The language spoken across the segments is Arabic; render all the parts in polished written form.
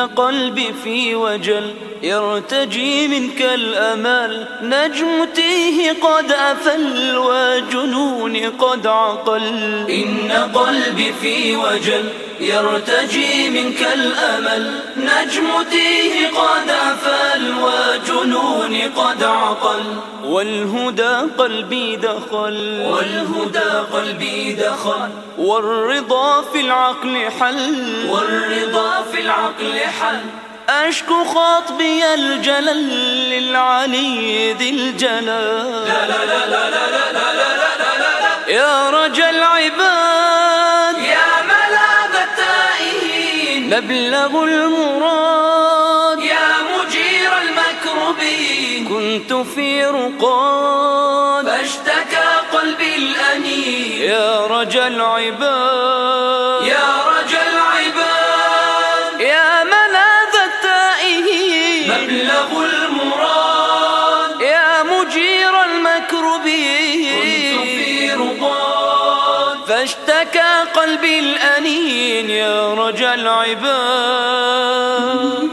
قلبي في وجل يرتجي منك الأمال، نجم تيه قد أفل وجنوني قد عقل. إن قلبي في وجل يرتجي منك الأمل، نجم تيه قد أفل وجنوني قد عقل. والهدى قلبي دخل، والهدى قلبي دخل، والرضا في العقل حل، والرضا في العقل حل. أشكو خاطبي الجلل للعلي ذي الجلال. لا لا لا لا لا لا لا لا لا يا رجا العباد، يا ملاذ التائهين، مبلغ المراد، يا مجير المكروبين. كنت في رقاد فاشتكى قلبي الأنين، يا رجا العباد، يا رجا العباد، يا ملاذ التائهين، مبلغ المراد، يا مجير المكروبين. كنت في رقاد فاشتكى قلبي الأنين، يا رجا العباد.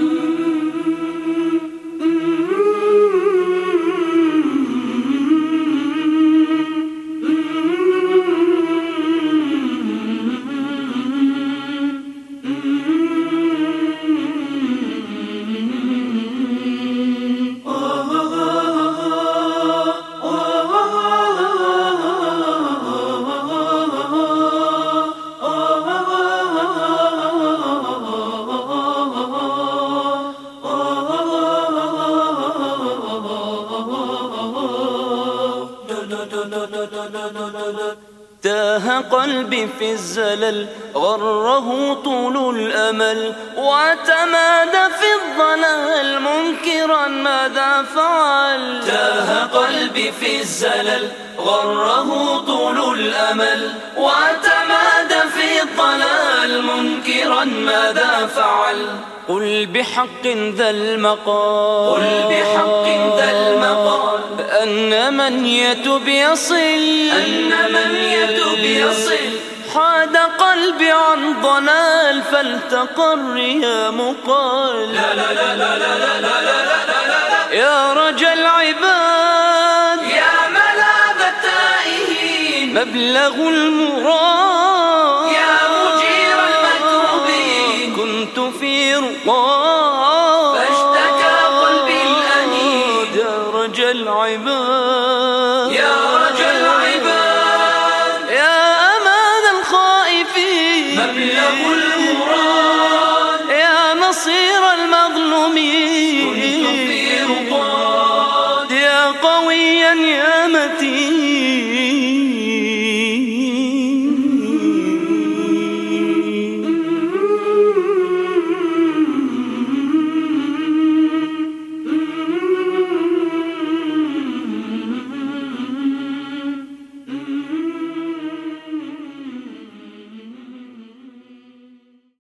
تاه قلبي في الزلل غره طول الأمل، واعتمد في الضلال منكرا ماذا فعل. تاه قلبي في الزلل غره طول الأمل، واعتمد في الضلال منكرا ماذا فعل. قل بحق ذا المقال، قل بحق ذا المقال، أن من يتب يصل، أن من يتب يصل. حاد قلبي عن ضلال فلتقر يا مقال. لا لا لا لا لا لا لا لا لا يا رجا العباد، يا ملاذ التائهين، مبلغ المراد، يا مجير المكروبين. كنت في رقاد فاشتكى قلبي الأنين، يا رجا العباد، يا رجا العباد، يا أمان الخائفين، مبلغ المراد، يا نصير المظلومين. كنت في رقاد، يا قويا يا متين،